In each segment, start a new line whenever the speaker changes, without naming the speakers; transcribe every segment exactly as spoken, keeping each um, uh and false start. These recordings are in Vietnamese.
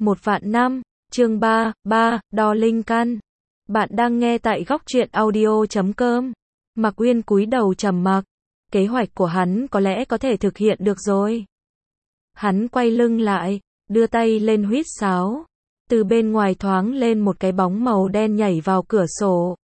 Một vạn năm, chương ba, ba, đo linh căn. Bạn đang nghe tại góc truyện audio chấm com. Mạc Uyên cúi đầu trầm mặc. Kế hoạch của hắn có lẽ có thể thực hiện được rồi. Hắn quay lưng lại, đưa tay lên huýt sáo. Từ bên ngoài thoáng lên một cái bóng màu đen nhảy vào cửa sổ.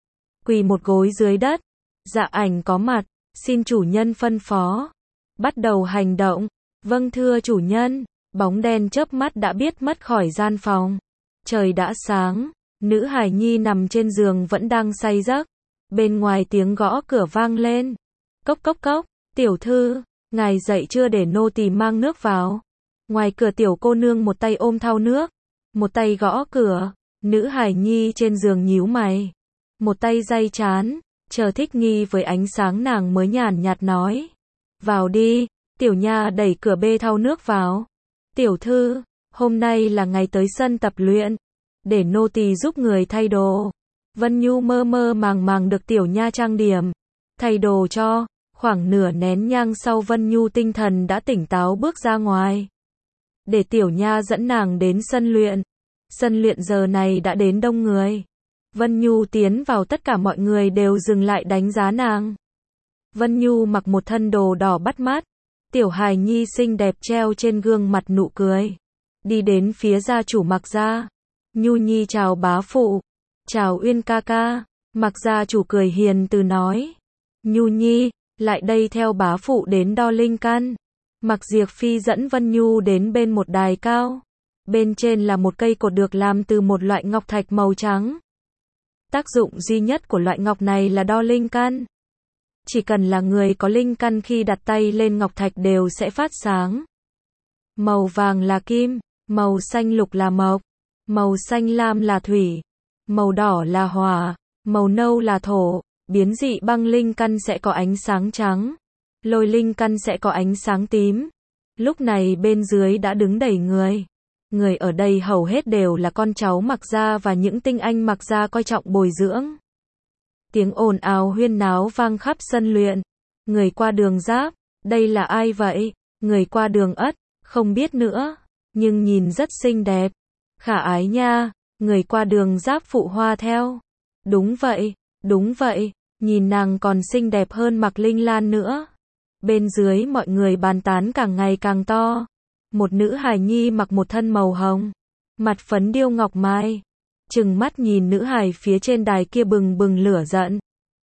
Quỳ một gối dưới đất. Dạ ảnh có mặt, xin chủ nhân phân phó. Bắt đầu hành động. Vâng thưa chủ nhân. Bóng đen chớp mắt đã biết mất khỏi gian phòng. Trời đã sáng, nữ hài nhi nằm trên giường vẫn đang say giấc. Bên ngoài tiếng gõ cửa vang lên. Cốc cốc cốc, tiểu thư, ngài dậy chưa để nô tỳ mang nước vào. Ngoài cửa tiểu cô nương một tay ôm thau nước, một tay gõ cửa. Nữ hài nhi trên giường nhíu mày, một tay day trán, chờ thích nghi với ánh sáng nàng mới nhàn nhạt nói. Vào đi, tiểu nha đẩy cửa bê thau nước vào. Tiểu thư, hôm nay là ngày tới sân tập luyện, để nô tỳ giúp người thay đồ. Vân Nhu mơ mơ màng màng được tiểu nha trang điểm, thay đồ cho. Khoảng nửa nén nhang sau Vân Nhu tinh thần đã tỉnh táo bước ra ngoài. Để tiểu nha dẫn nàng đến sân luyện. Sân luyện giờ này đã đến đông người. Vân Nhu tiến vào tất cả mọi người đều dừng lại đánh giá nàng. Vân Nhu mặc một thân đồ đỏ bắt mắt. Tiểu hài nhi xinh đẹp treo trên gương mặt nụ cười. Đi đến phía gia chủ Mạc gia. Nhu nhi chào bá phụ. Chào Uyên ca ca. Mạc gia chủ cười hiền từ nói. Nhu nhi, lại đây theo bá phụ đến đo linh căn. Mạc Diệp Phi dẫn Vân Nhu đến bên một đài cao. Bên trên là một cây cột được làm từ một loại ngọc thạch màu trắng. Tác dụng duy nhất của loại ngọc này là đo linh căn. Chỉ cần là người có linh căn khi đặt tay lên ngọc thạch đều sẽ phát sáng. Màu vàng là kim, màu xanh lục là mộc, màu xanh lam là thủy, màu đỏ là hỏa, màu nâu là thổ. Biến dị băng linh căn sẽ có ánh sáng trắng, lôi linh căn sẽ có ánh sáng tím. Lúc này bên dưới đã đứng đầy người. Người ở đây hầu hết đều là con cháu Mạc gia và những tinh anh Mạc gia coi trọng bồi dưỡng. Tiếng ồn ào huyên náo vang khắp sân luyện. Người qua đường Giáp, đây là ai vậy? Người qua đường Ất, không biết nữa, nhưng nhìn rất xinh đẹp. Khả ái nha, người qua đường Giáp phụ hoa theo. Đúng vậy, đúng vậy, nhìn nàng còn xinh đẹp hơn Mạc Linh Lan nữa. Bên dưới mọi người bàn tán càng ngày càng to. Một nữ hài nhi mặc một thân màu hồng, mặt phấn điêu ngọc mai. Trừng mắt nhìn nữ hài phía trên đài kia bừng bừng lửa giận.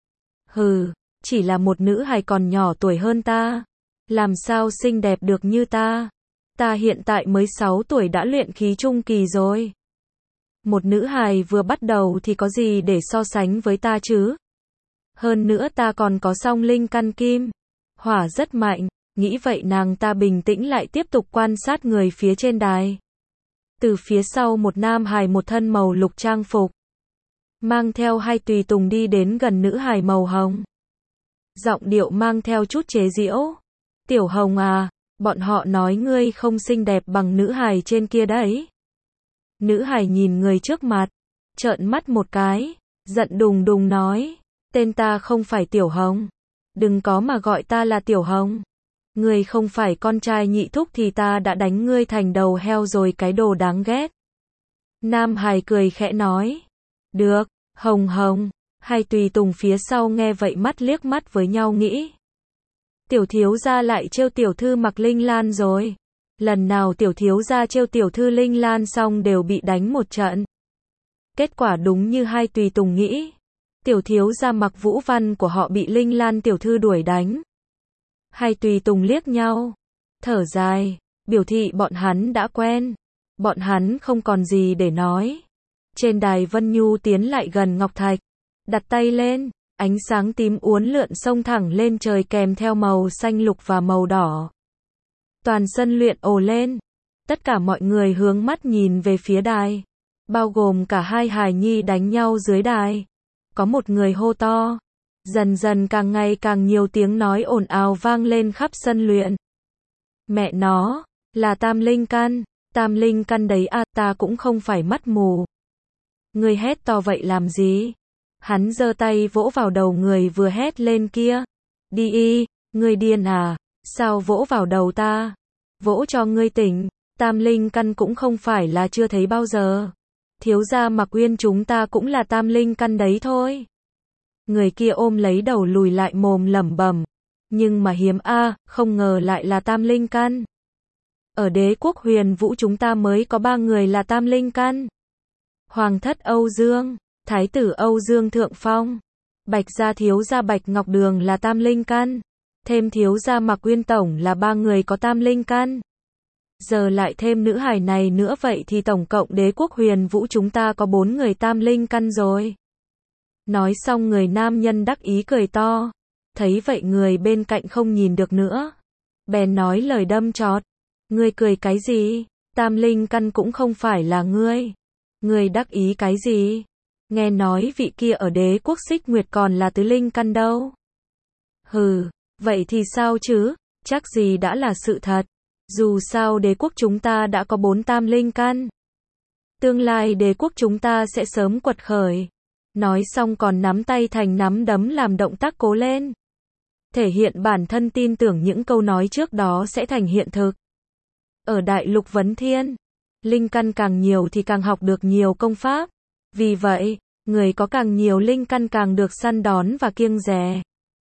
Hừ, chỉ là một nữ hài còn nhỏ tuổi hơn ta. Làm sao xinh đẹp được như ta? Ta hiện tại mới sáu tuổi đã luyện khí trung kỳ rồi. Một nữ hài vừa bắt đầu thì có gì để so sánh với ta chứ? Hơn nữa ta còn có song linh căn kim. Hỏa rất mạnh, nghĩ vậy nàng ta bình tĩnh lại tiếp tục quan sát người phía trên đài. Từ phía sau một nam hài một thân màu lục trang phục, mang theo hai tùy tùng đi đến gần nữ hài màu hồng. Giọng điệu mang theo chút chế giễu. Tiểu Hồng à, bọn họ nói ngươi không xinh đẹp bằng nữ hài trên kia đấy. Nữ hài nhìn người trước mặt, trợn mắt một cái, giận đùng đùng nói. Tên ta không phải Tiểu Hồng. Đừng có mà gọi ta là Tiểu Hồng. Ngươi không phải con trai nhị thúc thì ta đã đánh ngươi thành đầu heo rồi cái đồ đáng ghét. Nam hài cười khẽ nói. Được, Hồng Hồng. Hai tùy tùng phía sau nghe vậy mắt liếc mắt với nhau nghĩ. Tiểu thiếu gia lại trêu tiểu thư Mạc Linh Lan rồi. Lần nào tiểu thiếu gia trêu tiểu thư Linh Lan xong đều bị đánh một trận. Kết quả đúng như hai tùy tùng nghĩ. Tiểu thiếu gia Mạc Vũ Văn của họ bị Linh Lan tiểu thư đuổi đánh. Hai tùy tùng liếc nhau, thở dài, biểu thị bọn hắn đã quen. Bọn hắn không còn gì để nói. Trên đài Vân Nhu tiến lại gần ngọc thạch, đặt tay lên, ánh sáng tím uốn lượn xông thẳng lên trời kèm theo màu xanh lục và màu đỏ. Toàn sân luyện ồ lên. Tất cả mọi người hướng mắt nhìn về phía đài, bao gồm cả hai hài nhi đánh nhau dưới đài. Có một người hô to. Dần dần càng ngày càng nhiều tiếng nói ồn ào vang lên khắp sân luyện. Mẹ nó, là tam linh căn, tam linh căn đấy à, ta cũng không phải mắt mù. Người hét to vậy làm gì? Hắn giơ tay vỗ vào đầu người vừa hét lên kia. Đi y, người điên à, sao vỗ vào đầu ta? Vỗ cho ngươi tỉnh, Tam linh căn cũng không phải là chưa thấy bao giờ. Thiếu gia Mạc Uyên chúng ta cũng là tam linh căn đấy thôi. Người kia ôm lấy đầu lùi lại mồm lẩm bẩm. Nhưng mà hiếm a, không ngờ lại là tam linh căn. Ở đế quốc Huyền Vũ chúng ta mới có ba người là tam linh căn. Hoàng thất Âu Dương, thái tử Âu Dương Thượng Phong, Bạch gia thiếu gia Bạch Ngọc Đường là tam linh căn. Thêm thiếu gia Mạc Uyên tổng là ba người có tam linh căn. Giờ lại thêm nữ hài này nữa vậy thì tổng cộng đế quốc Huyền Vũ chúng ta có bốn người tam linh căn rồi. Nói xong người nam nhân đắc ý cười to. Thấy vậy người bên cạnh không nhìn được nữa. Bèn nói lời đâm chọt. Ngươi cười cái gì? Tam linh căn cũng không phải là ngươi. Ngươi đắc ý cái gì? Nghe nói vị kia ở đế quốc Xích Nguyệt còn là tứ linh căn đâu. Hừ, vậy thì sao chứ? Chắc gì đã là sự thật. Dù sao đế quốc chúng ta đã có bốn tam linh căn. Tương lai đế quốc chúng ta sẽ sớm quật khởi. Nói xong còn nắm tay thành nắm đấm làm động tác cố lên. Thể hiện bản thân tin tưởng những câu nói trước đó sẽ thành hiện thực. Ở Đại Lục Vấn Thiên, linh căn càng nhiều thì càng học được nhiều công pháp. Vì vậy, người có càng nhiều linh căn càng được săn đón và kiêng dè.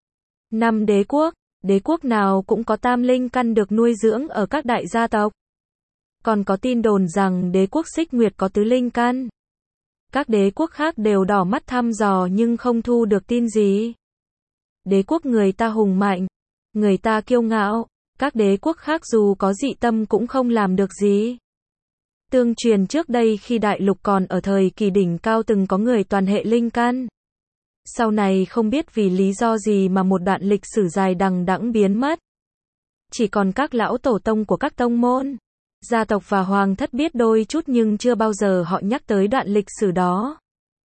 Năm đế quốc, đế quốc nào cũng có tam linh căn được nuôi dưỡng ở các đại gia tộc. Còn có tin đồn rằng đế quốc Xích Nguyệt có tứ linh căn. Các đế quốc khác đều đỏ mắt thăm dò nhưng không thu được tin gì. Đế quốc người ta hùng mạnh, người ta kiêu ngạo, các đế quốc khác dù có dị tâm cũng không làm được gì. Tương truyền trước đây khi đại lục còn ở thời kỳ đỉnh cao từng có người toàn hệ linh căn. Sau này không biết vì lý do gì mà một đoạn lịch sử dài đằng đẵng biến mất. Chỉ còn các lão tổ tông của các tông môn, gia tộc và hoàng thất biết đôi chút nhưng chưa bao giờ họ nhắc tới đoạn lịch sử đó.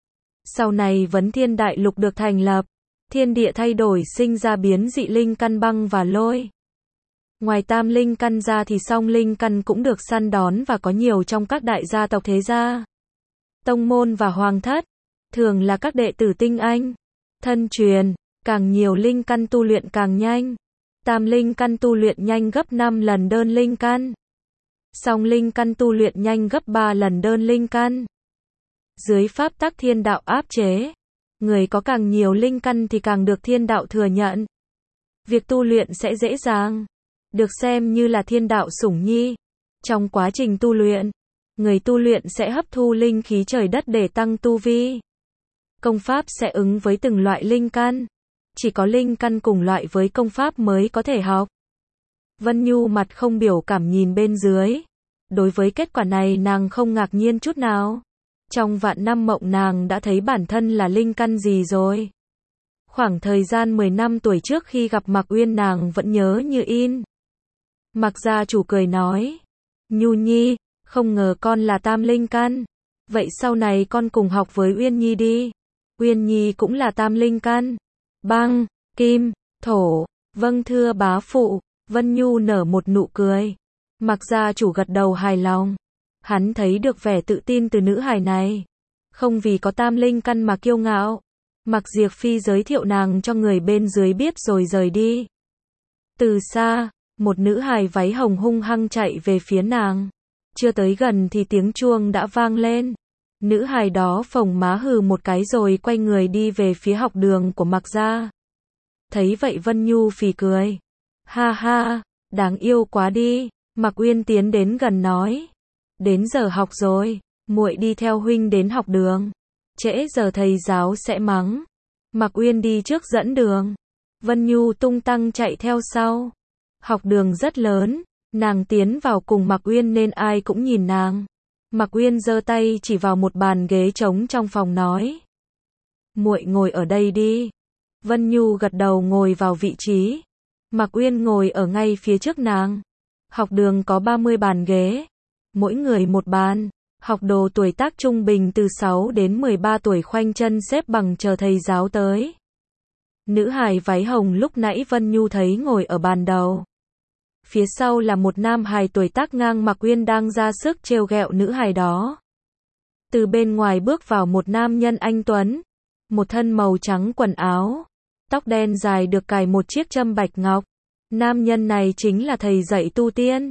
Sau này Vấn Thiên Đại Lục được thành lập, thiên địa thay đổi sinh ra biến dị linh căn băng và lôi. Ngoài tam linh căn ra thì song linh căn cũng được săn đón và có nhiều trong các đại gia tộc thế gia, tông môn và hoàng thất, thường là các đệ tử tinh anh, thân truyền, càng nhiều linh căn tu luyện càng nhanh. Tam linh căn tu luyện nhanh gấp năm lần đơn linh căn. Song linh căn tu luyện nhanh gấp ba lần đơn linh căn. Dưới pháp tắc thiên đạo áp chế, người có càng nhiều linh căn thì càng được thiên đạo thừa nhận. Việc tu luyện sẽ dễ dàng, được xem như là thiên đạo sủng nhi. Trong quá trình tu luyện, người tu luyện sẽ hấp thu linh khí trời đất để tăng tu vi. Công pháp sẽ ứng với từng loại linh căn. Chỉ có linh căn cùng loại với công pháp mới có thể học. Vân Nhu mặt không biểu cảm nhìn bên dưới. Đối với kết quả này nàng không ngạc nhiên chút nào. Trong vạn năm mộng nàng đã thấy bản thân là linh căn gì rồi. Khoảng thời gian mười năm tuổi trước khi gặp Mạc Uyên nàng vẫn nhớ như in. Mạc gia chủ cười nói. Nhu Nhi, không ngờ con là tam linh căn. Vậy sau này con cùng học với Uyên Nhi đi. Uyên Nhi cũng là tam linh căn. Băng, kim, thổ, vâng thưa bá phụ. Vân Nhu nở một nụ cười. Mạc gia chủ gật đầu hài lòng. Hắn thấy được vẻ tự tin từ nữ hài này. Không vì có tam linh căn mà kiêu ngạo. Mạc Diệp Phi giới thiệu nàng cho người bên dưới biết rồi rời đi. Từ xa, một nữ hài váy hồng hung hăng chạy về phía nàng. Chưa tới gần thì tiếng chuông đã vang lên. Nữ hài đó phồng má hừ một cái rồi quay người đi về phía học đường của Mạc gia. Thấy vậy Vân Nhu phì cười. Ha ha, đáng yêu quá đi. Mạc Uyên tiến đến gần nói. Đến giờ học rồi, muội đi theo huynh đến học đường. Trễ giờ thầy giáo sẽ mắng. Mạc Uyên đi trước dẫn đường. Vân Nhu tung tăng chạy theo sau. Học đường rất lớn, nàng tiến vào cùng Mạc Uyên nên ai cũng nhìn nàng. Mạc Uyên giơ tay chỉ vào một bàn ghế trống trong phòng nói. Muội ngồi ở đây đi. Vân Nhu gật đầu ngồi vào vị trí. Mạc Uyên ngồi ở ngay phía trước nàng. Học đường có ba mươi bàn ghế, mỗi người một bàn. Học đồ tuổi tác trung bình từ sáu đến mười ba tuổi khoanh chân xếp bằng chờ thầy giáo tới. Nữ hài váy hồng lúc nãy Vân Nhu thấy ngồi ở bàn đầu. Phía sau là một nam hài tuổi tác ngang Mạc Uyên đang ra sức trêu ghẹo nữ hài đó. Từ bên ngoài bước vào một nam nhân anh tuấn, một thân màu trắng quần áo, tóc đen dài được cài một chiếc châm bạch ngọc. Nam nhân này chính là thầy dạy tu tiên,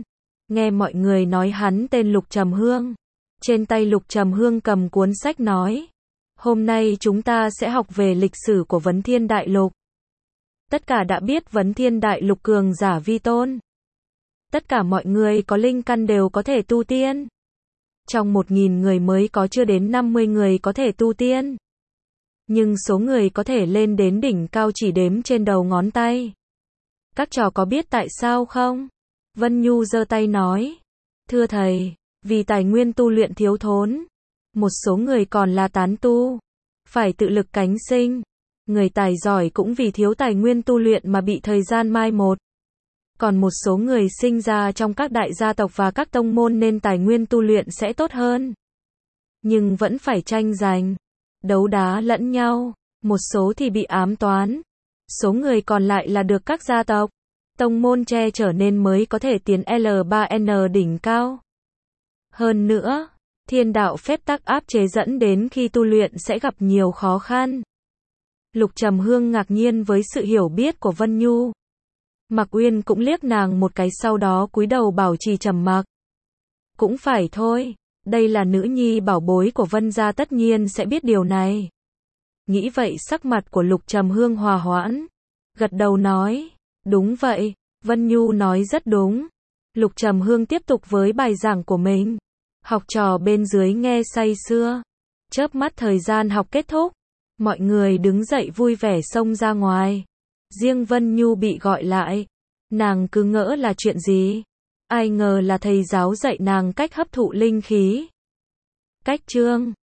Nghe mọi người nói hắn tên Lục Trầm Hương. Trên tay Lục Trầm Hương cầm cuốn sách nói. Hôm nay chúng ta sẽ học về lịch sử của Vấn Thiên Đại Lục. Tất cả đã biết Vấn Thiên Đại Lục cường giả vi tôn. Tất cả mọi người có linh căn đều có thể tu tiên. Trong một nghìn người mới có chưa đến năm mươi người có thể tu tiên. Nhưng số người có thể lên đến đỉnh cao chỉ đếm trên đầu ngón tay. Các trò có biết tại sao không? Vân Nhu giơ tay nói. Thưa thầy, vì tài nguyên tu luyện thiếu thốn. Một số người còn là tán tu. Phải tự lực cánh sinh. Người tài giỏi cũng vì thiếu tài nguyên tu luyện mà bị thời gian mai một. Còn một số người sinh ra trong các đại gia tộc và các tông môn nên tài nguyên tu luyện sẽ tốt hơn. Nhưng vẫn phải tranh giành, đấu đá lẫn nhau. Một số thì bị ám toán. Số người còn lại là được các gia tộc, tông môn che chở nên mới có thể tiến L ba N đỉnh cao. Hơn nữa, thiên đạo phép tắc áp chế dẫn đến khi tu luyện sẽ gặp nhiều khó khăn. Lục Trầm Hương ngạc nhiên với sự hiểu biết của Vân Nhu. Mạc Uyên cũng liếc nàng một cái sau đó cúi đầu bảo trì trầm mặc. Cũng phải thôi, đây là nữ nhi bảo bối của Vân gia tất nhiên sẽ biết điều này. Nghĩ vậy sắc mặt của Lục Trầm Hương hòa hoãn, gật đầu nói, đúng vậy, Vân Nhu nói rất đúng. Lục Trầm Hương tiếp tục với bài giảng của mình. Học trò bên dưới nghe say sưa. Chớp mắt thời gian học kết thúc, mọi người đứng dậy vui vẻ xông ra ngoài. Riêng Vân Nhu bị gọi lại. Nàng cứ ngỡ là chuyện gì. Ai ngờ là thầy giáo dạy nàng cách hấp thụ linh khí. Cách chương